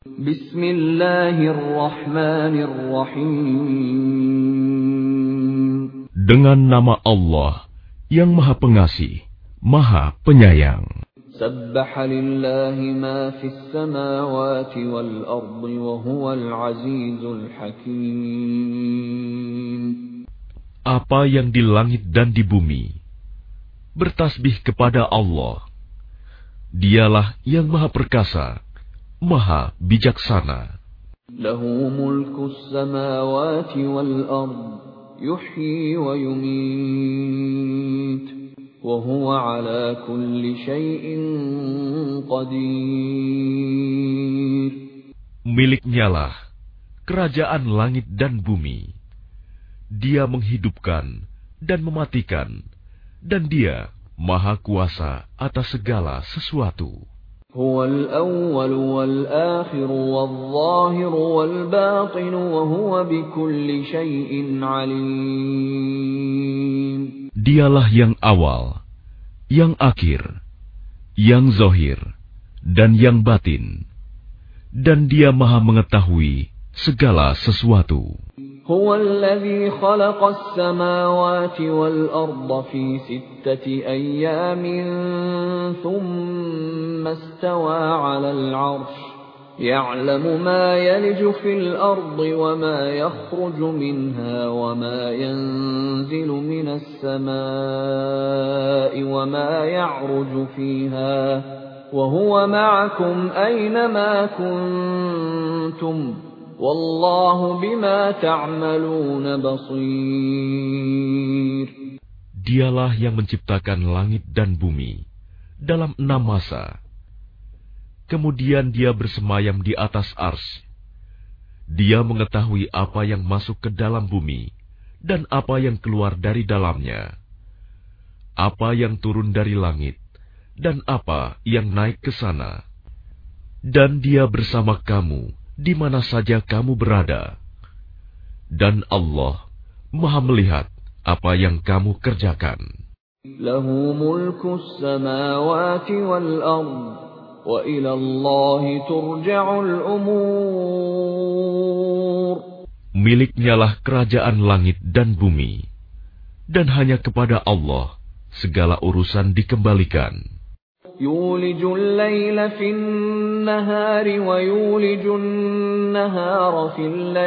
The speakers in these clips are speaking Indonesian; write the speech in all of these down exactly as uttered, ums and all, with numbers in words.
Bismillahirrahmanirrahim. Dengan nama Allah yang Maha Pengasih, Maha Penyayang. Sabbaha lillahi ma fis samawati wal ardi wa huwal azizul hakim. Apa yang di langit dan di bumi bertasbih kepada Allah. Dialah yang Maha Perkasa, Maha Bijaksana. Lahu mulkus samawati wal ard, yuhyi wa yumit, wa huwa ala kulli syai'in qadir. Miliknyalah kerajaan langit dan bumi. Dia menghidupkan dan mematikan, dan Dia Maha Kuasa atas segala sesuatu. Huwal awwal wal akhir wal zahir wal batin wa huwa bikulli syai'in alim. Dialah yang awal, yang akhir, yang zahir, dan yang batin. Dan Dia Maha mengetahui segala sesuatu. هو الذي خلق السماوات والأرض في ستة أيام ثم استوى على العرش يعلم ما يلج في الأرض وما يخرج منها وما ينزل من السماء وما يعرج فيها وهو معكم أينما كنتم Wallahu bima ta'maluna basir. Dialah yang menciptakan langit dan bumi dalam enam masa. Kemudian Dia bersemayam di atas arsy. Dia mengetahui apa yang masuk ke dalam bumi dan apa yang keluar dari dalamnya, apa yang turun dari langit dan apa yang naik ke sana. Dan Dia bersama kamu di mana saja kamu berada. Dan Allah Maha melihat apa yang kamu kerjakan. Lahu mulkus samawati wal ard, wa ila Allahi turja'ul umur. Miliknyalah kerajaan langit dan bumi, dan hanya kepada Allah segala urusan dikembalikan. يولج الليل في النهار ويولج النهار في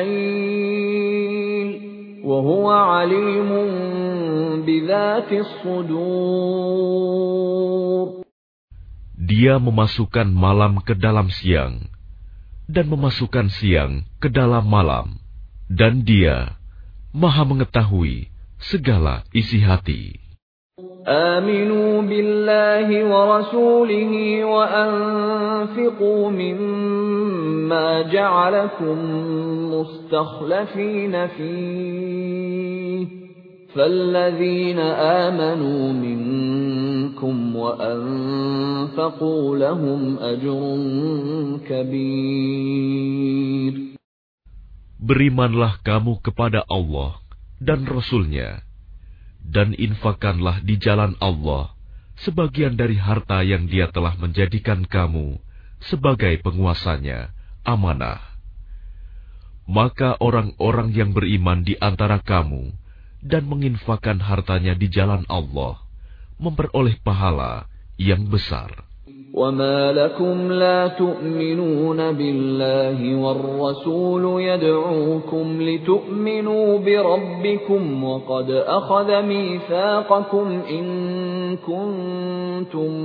الليل وهو عليم بذات الصدور. Dia memasukkan malam ke dalam siang dan memasukkan siang ke dalam malam, dan Dia Maha mengetahui segala isi hati. آمنوا بالله ورسوله وأنفقوا مما جعلكم مستخلفين فيه فالذين آمنوا منكم وأنفقوا لهم أجر كبير. Berimanlah kamu kepada Allah dan Rasul-Nya, dan infakkanlah di jalan Allah sebagian dari harta yang Dia telah menjadikan kamu sebagai penguasanya, amanah. Maka orang-orang yang beriman di antara kamu dan menginfakkan hartanya di jalan Allah memperoleh pahala yang besar. وَمَا لَكُمْ لَا تُؤْمِنُونَ بِاللَّهِ وَالرَّسُولُ يَدْعُوكُمْ لِتُؤْمِنُوا بِرَبِّكُمْ وَقَدْ أَخَذَ مِيثَاقَكُمْ إِن كُنتُم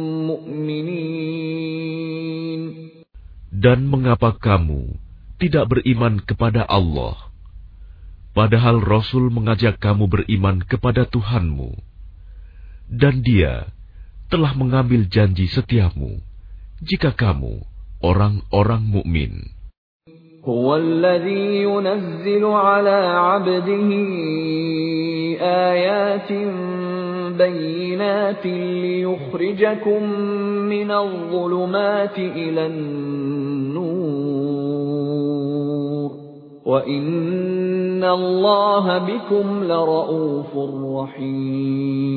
مُّؤْمِنِينَ. Dan mengapa kamu tidak beriman kepada Allah, padahal Rasul mengajak kamu beriman kepada Tuhanmu, dan Dia telah mengambil janji setiamu jika kamu orang-orang mukmin. هو الذي ينزل على عبده آيات بينات ليخرجكم من الظلمات إلى النور وإن الله بكم لرؤوف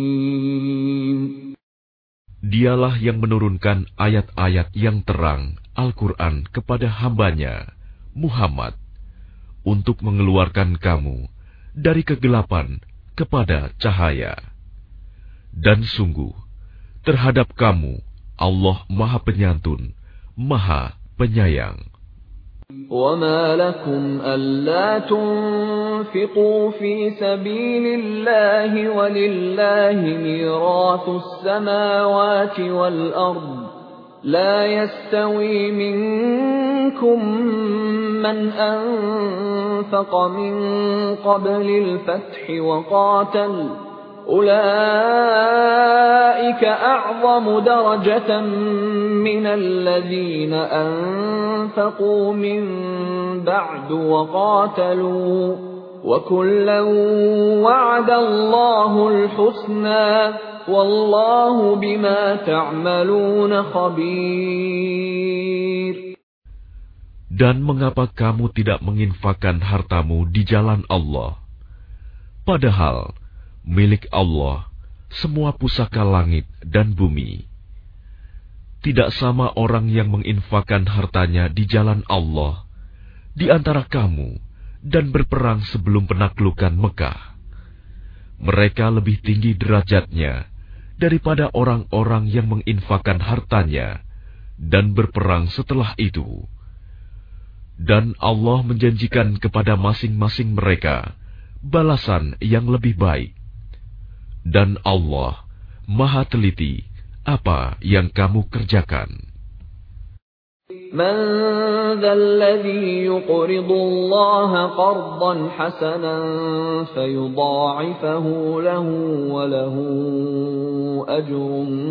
رحيم. Dialah yang menurunkan ayat-ayat yang terang Al-Quran kepada hambanya, Muhammad, untuk mengeluarkan kamu dari kegelapan kepada cahaya. Dan sungguh, terhadap kamu, Allah Maha Penyantun, Maha Penyayang. وَمَا لَكُمْ أَلَّا تُنْفِقُوا فِي سَبِيلِ اللَّهِ وَلِلَّهِ مِيرَاثُ السَّمَاوَاتِ وَالْأَرْضِ لَا يَسْتَوِي مِنكُم مَّنْ أَنفَقَ مِن قَبْلِ الْفَتْحِ وَقَاتَلَ أُولَئِكَ أَعْظَمُ دَرَجَةً مِّنَ الَّذِينَ أَنفَقُوا مِن بَعْدُ وَقَاتَلُوا وَكُلًّا وَعَدَ اللَّهُ الْحُسْنَى وَاللَّهُ بِمَا تَعْمَلُونَ خَبِيرٌ. Dan mengapa kamu tidak menginfakkan hartamu di jalan Allah? Padahal milik Allah semua pusaka langit dan bumi. Tidak sama orang yang menginfakkan hartanya di jalan Allah di antara kamu dan berperang sebelum penaklukan Mekah. Mereka lebih tinggi derajatnya daripada orang-orang yang menginfakkan hartanya dan berperang setelah itu. Dan Allah menjanjikan kepada masing-masing mereka balasan yang lebih baik. Dan Allah Maha teliti apa yang kamu kerjakan. مَنْ ذَا الَّذِي يُقْرِضُ اللَّهَ قَرْضًا حَسَنًا فَيُضَاعِفَهُ لَهُ وَلَهُ أَجْرٌ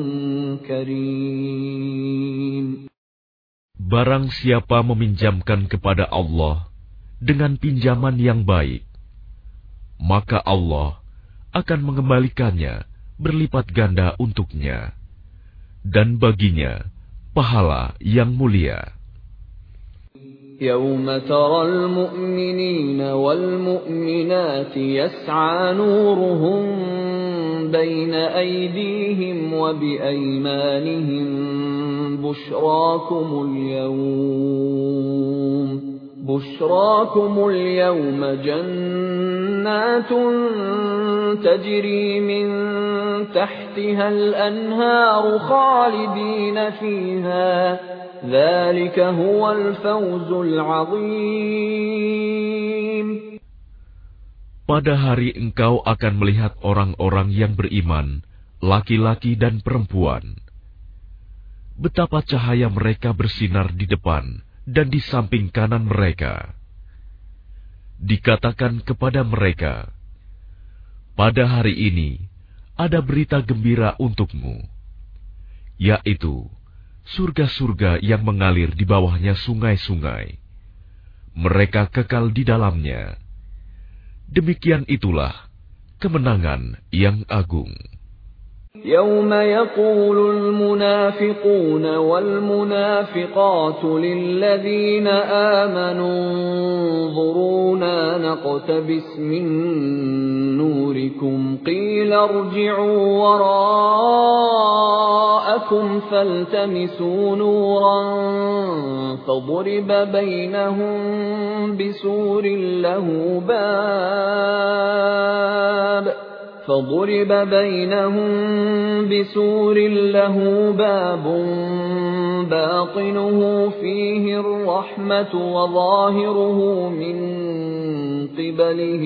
كَرِيمٌ. Barang siapa meminjamkan kepada Allah dengan pinjaman yang baik, maka Allah akan mengembalikannya berlipat ganda untuknya, dan baginya pahala yang mulia. يَوْمَ تَرَى الْمُؤْمِنِينَ وَالْمُؤْمِنَاتِ يَسْعَى نُورُهُم بَيْنَ أَيْدِيهِمْ وَبِأَيْمَانِهِمْ بُشْرَاكُمُ الْيَوْمَ بُشْرَاكُمُ الْيَوْمَ جَنَّاتٌ تَجْرِي مِن تَحْتِهَا الْأَنْهَارُ خَالِدِينَ فِيهَا ذَلِكَ هُوَ الْفَوْزُ الْعَظِيمُ. Pada hari engkau akan melihat orang-orang yang beriman, laki-laki dan perempuan. Betapa cahaya mereka bersinar di depan dan di samping kanan mereka. Dikatakan kepada mereka, pada hari ini ada berita gembira untukmu, yaitu surga-surga yang mengalir di bawahnya sungai-sungai. Mereka kekal di dalamnya. Demikian itulah kemenangan yang agung. يَوْمَ يَقُولُ الْمُنَافِقُونَ وَالْمُنَافِقَاتُ لِلَّذِينَ آمَنُوا انظُرُونَا نَقْتَبِسْ مِن نُّورِكُمْ قِيلَ ارْجِعُوا وَرَاءَكُمْ فَالْتَمِسُوا نُورًا فَضُرِبَ بَيْنَهُم بِسُورٍ لَّهُ بَابٌ فَضُرِبَ بَيْنَهُم بِسُورٍ لَّهُ بَابٌ بَاطِنُهُ فِيهِ الرَّحْمَةُ وَظَاهِرُهُ مِن قِبَلِهِ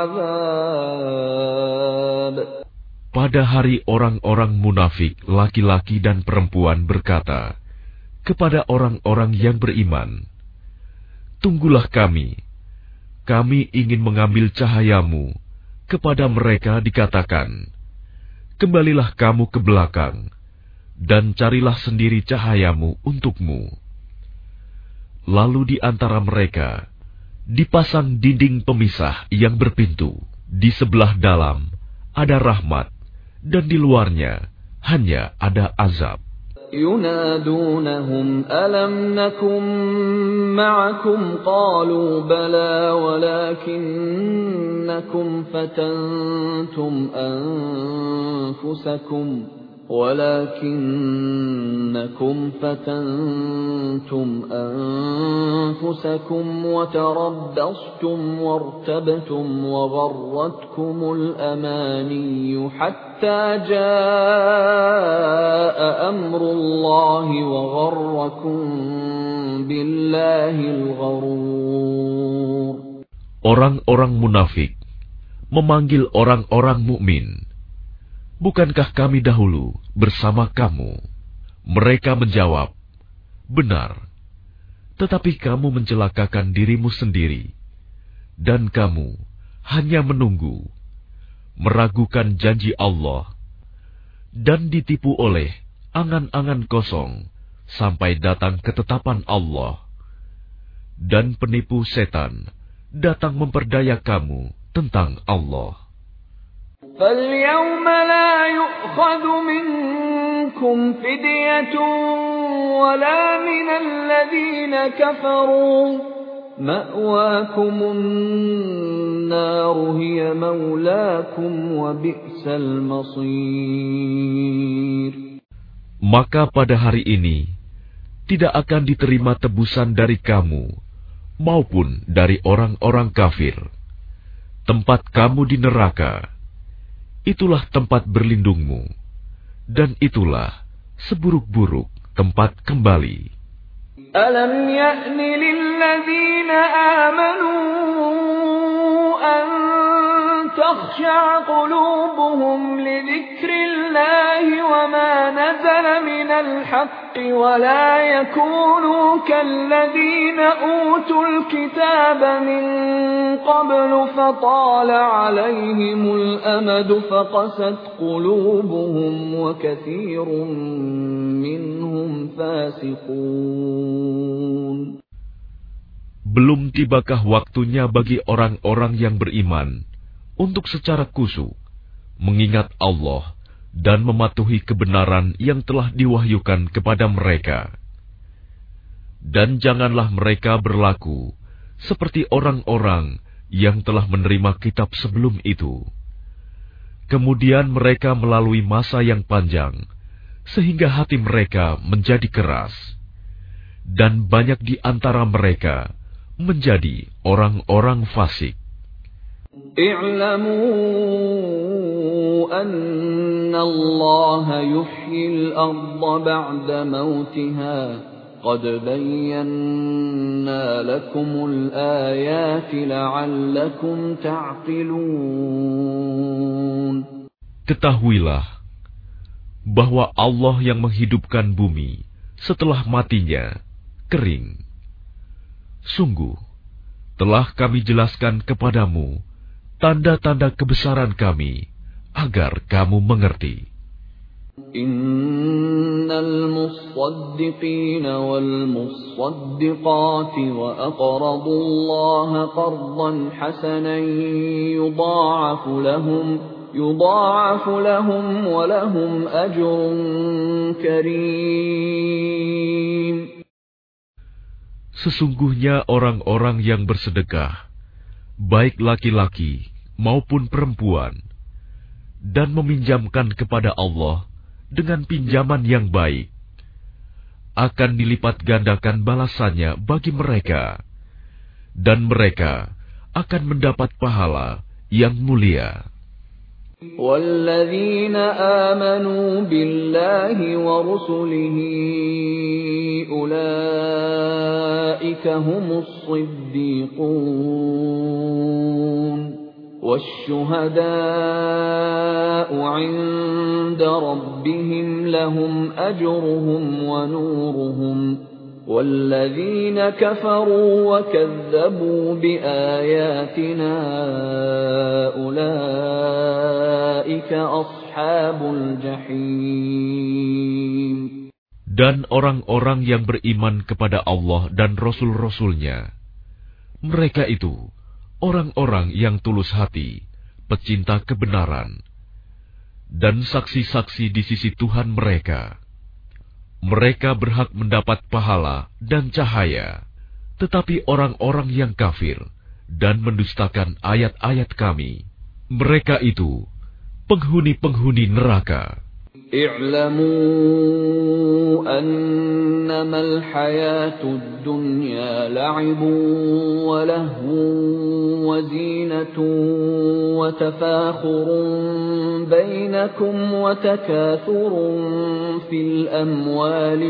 الْعَذَابُ. Pada hari orang-orang munafik, laki-laki dan perempuan berkata kepada orang-orang yang beriman, "Tunggulah kami, kami ingin mengambil cahayamu." Kepada mereka dikatakan, "Kembalilah kamu ke belakang, dan carilah sendiri cahayamu untukmu." Lalu di antara mereka dipasang dinding pemisah yang berpintu. Di sebelah dalam ada rahmat, dan di luarnya hanya ada azab. ينادونهم ألم نكن معكم قالوا بلى ولكنكم فتنتم أنفسكم ولكنكم فتنتم أنفسكم وتربصتم وارتبتم وغرتكم الأماني حتى جاء أمر الله وغركم بالله الغرور. Orang-orang munafik memanggil orang-orang mukmin, "Bukankah kami dahulu bersama kamu?" Mereka menjawab, "Benar, tetapi kamu mencelakakan dirimu sendiri, dan kamu hanya menunggu, meragukan janji Allah, dan ditipu oleh angan-angan kosong sampai datang ketetapan Allah. Dan penipu setan datang memperdaya kamu tentang Allah." فَالْيَوْمَ لَا يُؤْخَذُ مِنكُمْ فِدْيَةٌ وَلَا مِنَ الَّذِينَ كَفَرُوا مَأْوَاكُمُ النَّارُ هِيَ مَوْلَاكُمْ وَبِئْسَ الْمَصِيرُ. Maka pada hari ini tidak akan diterima tebusan dari kamu maupun dari orang-orang kafir. Tempat kamu di neraka, itulah tempat berlindungmu, dan itulah seburuk-buruk tempat kembali. Alam ya'ni lilladzina amanu an takhsha'a qulubuhum li dzikrillahi wa ma nazala minal haqqi wa la yakunu kalladzina utul kitaba min qablu fatala 'alayhimul amadu faqasat qulubuhum wa katsirun minhum fasiqun. Belum tibakah waktunya bagi orang-orang yang beriman untuk secara khusyuk mengingat Allah dan mematuhi kebenaran yang telah diwahyukan kepada mereka. Dan janganlah mereka berlaku seperti orang-orang yang telah menerima kitab sebelum itu. Kemudian mereka melalui masa yang panjang, sehingga hati mereka menjadi keras. Dan banyak di antara mereka menjadi orang-orang fasik. I'lamu anna Allah yuhyil arda ba'da mautiha. Qad bayyana lakumul ayati la'allakum ta'qilun. Ketahuilah bahwa Allah yang menghidupkan bumi setelah matinya kering. Sungguh, telah kami jelaskan kepadamu tanda-tanda kebesaran kami agar kamu mengerti. Innal musaddiqina wal musaddiqati wa aqradu Allaha qardan hasanan yudha'afu lahum yudha'afu lahum wa lahum ajrun karim. Sesungguhnya orang-orang yang bersedekah, baik laki-laki maupun perempuan, dan meminjamkan kepada Allah dengan pinjaman yang baik, akan dilipat gandakan balasannya bagi mereka, dan mereka akan mendapat pahala yang mulia. وَالَّذِينَ آمَنُوا بِاللَّهِ وَرُسُلِهِ أُولَئِكَ هُمُ الصِّدِّيقُونَ وَالشُّهَدَاءُ عِندَ رَبِّهِمْ لَهُمْ أَجْرُهُمْ وَنُورُهُمْ وَالَّذِينَ كَفَرُوا وَكَذَّبُوا بِآيَاتِنَا أُولَئِكَ أَصْحَابُ الْجَحِيمِ. Dan orang-orang yang beriman kepada Allah dan Rasul-Rasulnya, mereka itu orang-orang yang tulus hati, pecinta kebenaran, dan saksi-saksi di sisi Tuhan mereka. Mereka berhak mendapat pahala dan cahaya, tetapi orang-orang yang kafir dan mendustakan ayat-ayat kami, mereka itu penghuni-penghuni neraka. اعلموا أنما الحياة الدنيا لعب ولهو وزينة وتفاخر بينكم وتكاثر في الأموال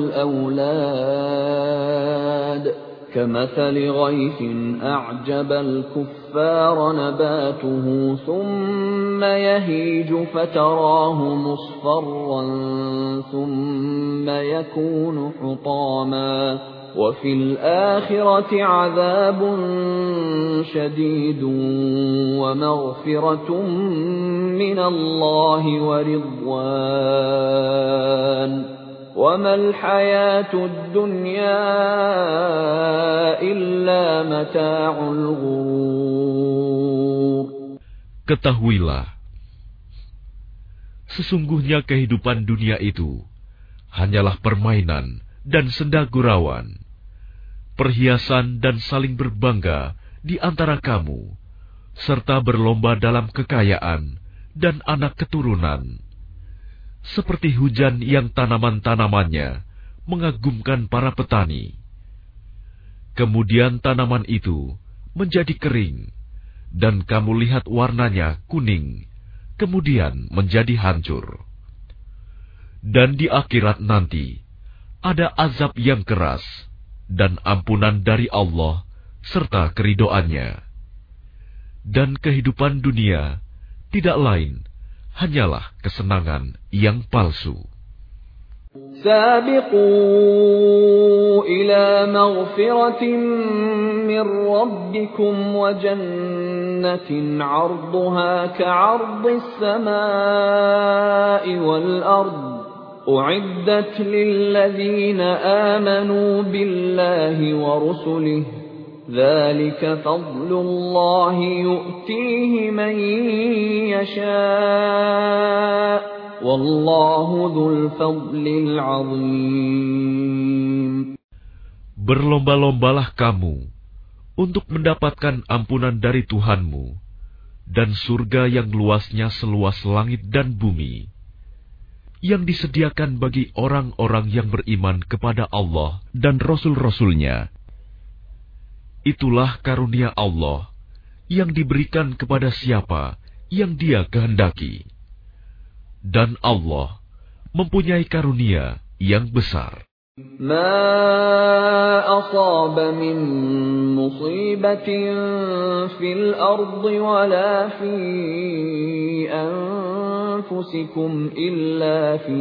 والأولاد كمثل غيث أعجب الكفار نباته ثم يهيج فتراه مصفرا ثم يكون حطاما وفي الآخرة عذاب شديد ومغفرة من الله ورضوان وما الحياة الدنيا إلا متاع الغرور. Ketahuilah, sesungguhnya kehidupan dunia itu hanyalah permainan dan senda gurauan, perhiasan dan saling berbangga di antara kamu, serta berlomba dalam kekayaan dan anak keturunan. Seperti hujan yang tanaman-tanamannya mengagumkan para petani. Kemudian tanaman itu menjadi kering, dan kamu lihat warnanya kuning, kemudian menjadi hancur. Dan di akhirat nanti, ada azab yang keras, dan ampunan dari Allah, serta keridoannya. Dan kehidupan dunia tidak lain hanyalah kesenangan yang palsu. سابقوا إلى مغفرة من ربكم وجنة عرضها كعرض السماء والأرض أعدت للذين آمنوا بالله ورسله ذلك فضل الله يؤتيه من يشاء والله ذو الفضل العظيم. Berlomba-lombalah kamu untuk mendapatkan ampunan dari Tuhanmu dan surga yang luasnya seluas langit dan bumi, yang disediakan bagi orang-orang yang beriman kepada Allah dan Rasul-Rasulnya. Itulah karunia Allah yang diberikan kepada siapa yang Dia kehendaki. Dan Allah mempunyai karunia yang besar. ما أصاب من مصيبة في الأرض ولا في أنفسكم إلا في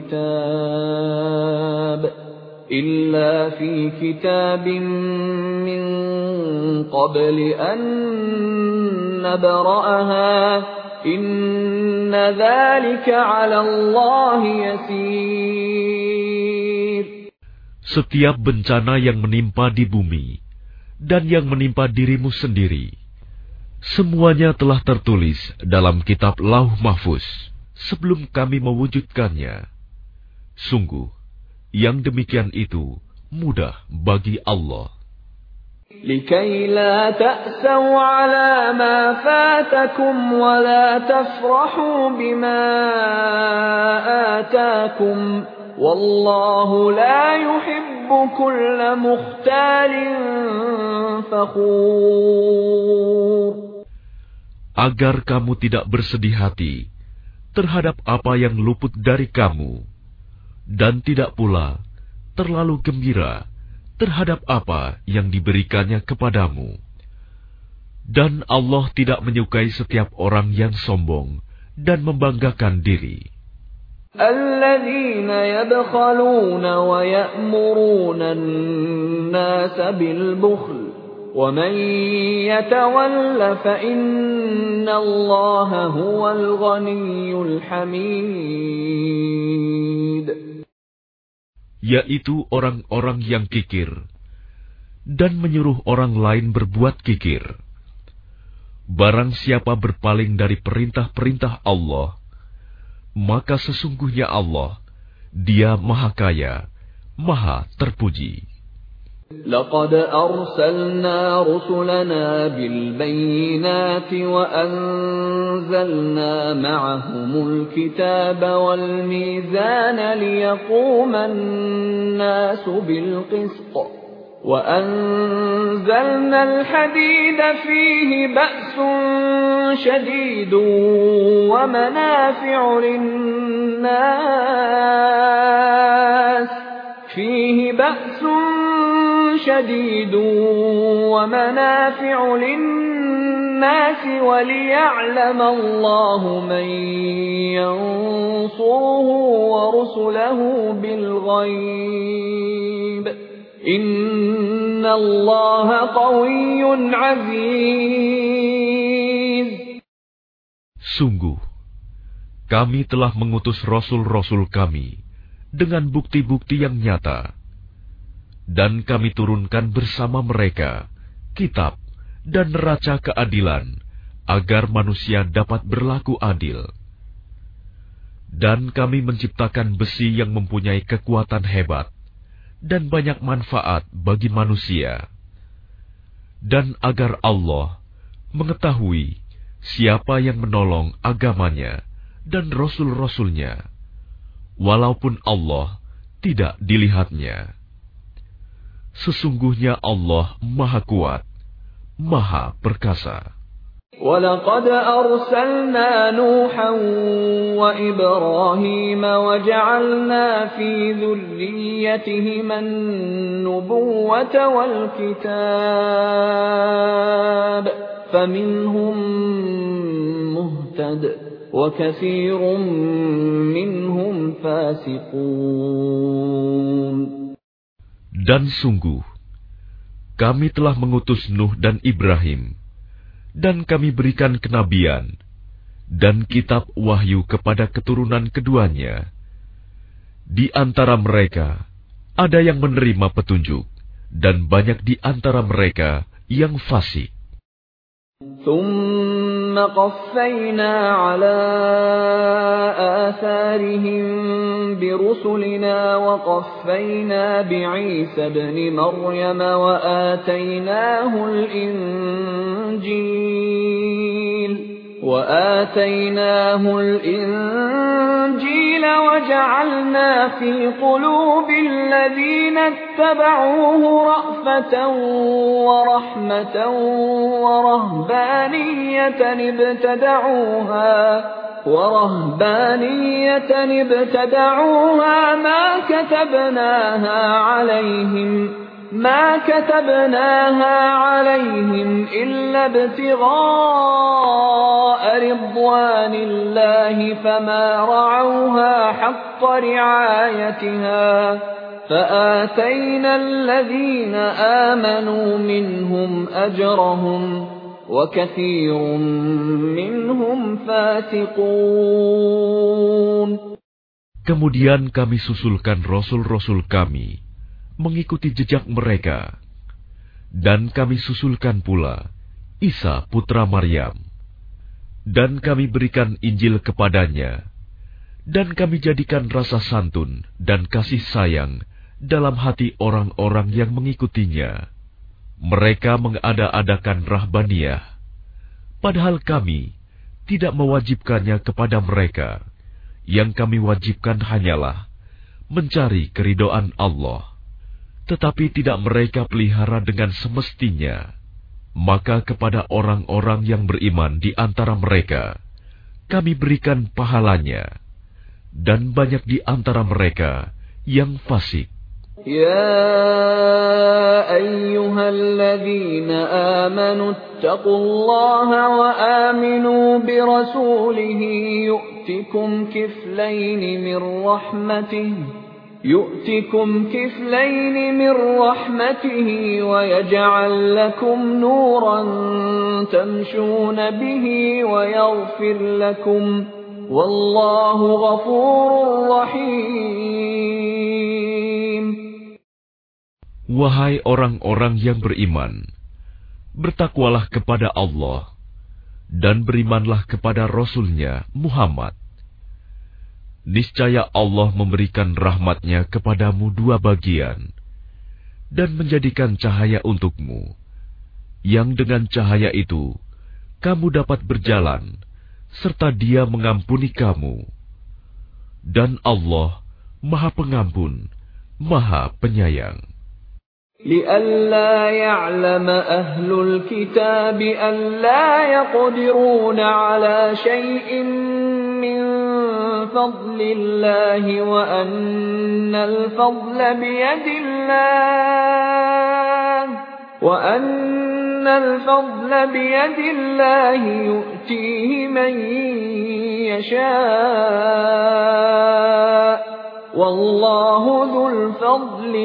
كتاب إلا في كتاب من قبل أن نبرأها إن ذلك على الله يسير. Setiap bencana yang menimpa di bumi dan yang menimpa dirimu sendiri, semuanya telah tertulis dalam kitab Lauh Mahfuz sebelum kami mewujudkannya. Sungguh, yang demikian itu mudah bagi Allah. لكي لا تأسوا على ما فاتكم ولا تفرحوا بما آتاكم والله لا يحب كل مختال فخور. Agar kamu tidak bersedih hati terhadap apa yang luput dari kamu, dan tidak pula terlalu gembira terhadap apa yang diberikannya kepadamu. Dan Allah tidak menyukai setiap orang yang sombong dan membanggakan diri. الذين يبخلون ويأمرون الناس بالبخل ومن يتول فإن الله هو الغني الحميد. Yaitu orang-orang yang kikir dan menyuruh orang lain berbuat kikir. Barang siapa berpaling dari perintah-perintah Allah, maka sesungguhnya Allah, Dia Maha Kaya, Maha Terpuji. لقد أرسلنا رسلنا بالبينات وأنزلنا معهم الكتاب والميزان ليقوم الناس بالقسط وأنزلنا الحديد فيه بأس شديد ومنافع للناس فيه بأس شديد ومنافع للناس وليعلم الله من ينصره ورسله بالغيب إن الله قوي عزيز. Sungguh, kami telah mengutus rasul-rasul kami dengan bukti-bukti yang nyata, dan kami turunkan bersama mereka kitab dan neraca keadilan agar manusia dapat berlaku adil. Dan kami menciptakan besi yang mempunyai kekuatan hebat dan banyak manfaat bagi manusia, dan agar Allah mengetahui siapa yang menolong agamanya dan rasul-rasulnya, walaupun Allah tidak dilihatnya. Sesungguhnya Allah Maha Kuat, Maha Perkasa. وَلَقَدْ أَرْسَلْنَا نُوحًا وَإِبْرَاهِيمَ وَجَعَلْنَا فِي ذُرِّيَّتِهِمَا النُّبُوَّةَ وَالْكِتَابَ فَمِنْهُم مُّهْتَدٍ وَكَثِيرٌ مِّنْهُمْ فَاسِقُونَ. Dan sungguh, kami telah mengutus Nuh dan Ibrahim, dan kami berikan kenabian dan kitab wahyu kepada keturunan keduanya. Di antara mereka ada yang menerima petunjuk, dan banyak di antara mereka yang fasik. ثُمَّ قَفَّيْنَا عَلَى آثَارِهِم بِرُسُلِنَا وَقَفَّيْنَا بِعِيسَى ابْنِ مَرْيَمَ وَآتَيْنَاهُ الْإِنجِيلَ وَآتَيْنَاهُ الْإِنجِيلَ وَجَعَلْنَا فِي قُلُوبِ الَّذِينَ اتَّبَعُوهُ رَأْفَةً وَرَحْمَةً وَرَهْبَانِيَّةً ابْتَدَعُوهَا وَرَهْبَانِيَّةً ابْتَدَعُوهَا مَا كَتَبْنَاهَا عَلَيْهِمْ ما كتبناها عليهم إلا ابتغاء رضوان الله فما رعوها حق رعايتها فآتينا الذين آمنوا منهم أجرهم وكثير منهم فاسقون. Kemudian kami susulkan rasul-rasul kami mengikuti jejak mereka, dan kami susulkan pula Isa putra Maryam, dan kami berikan Injil kepadanya, dan kami jadikan rasa santun dan kasih sayang dalam hati orang-orang yang mengikutinya. Mereka mengada-adakan rahbaniyah, padahal kami tidak mewajibkannya kepada mereka. Yang kami wajibkan hanyalah mencari keridhaan Allah. Tetapi tidak mereka pelihara dengan semestinya. Maka kepada orang-orang yang beriman di antara mereka, kami berikan pahalanya, dan banyak di antara mereka yang fasik. Ya ayyuhalladzina amanu ittaqullaha wa aminu birasulihi yu'tikum kiflaini min rahmatihi يؤتكم كفلين من رحمته ويجعل لكم نورا تمشون به ويغفر لكم والله غفور رحيم. Wahai orang-orang yang beriman, bertakwalah kepada Allah dan berimanlah kepada Rasul-Nya Muhammad. Niscaya Allah memberikan rahmat-Nya kepadamu dua bagian, dan menjadikan cahaya untukmu, yang dengan cahaya itu kamu dapat berjalan, serta Dia mengampuni kamu. Dan Allah Maha Pengampun, Maha Penyayang. لئلا يعلم أهل الكتاب ألا يقدرون على شيء من فضل الله وأن الفضل بيد الله وأن الفضل بيد الله يؤتيه من يشاء والله ذو الفضل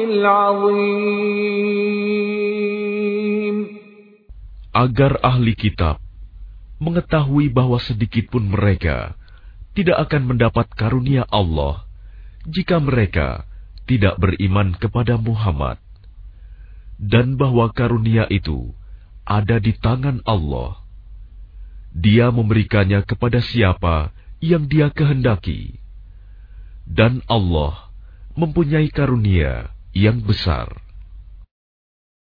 العظيم. Agar ahli kitab mengetahui bahwa sedikitpun mereka tidak akan mendapat karunia Allah jika mereka tidak beriman kepada Muhammad, dan bahwa karunia itu ada di tangan Allah. Dia memberikannya kepada siapa yang Dia kehendaki, dan Allah mempunyai karunia yang besar.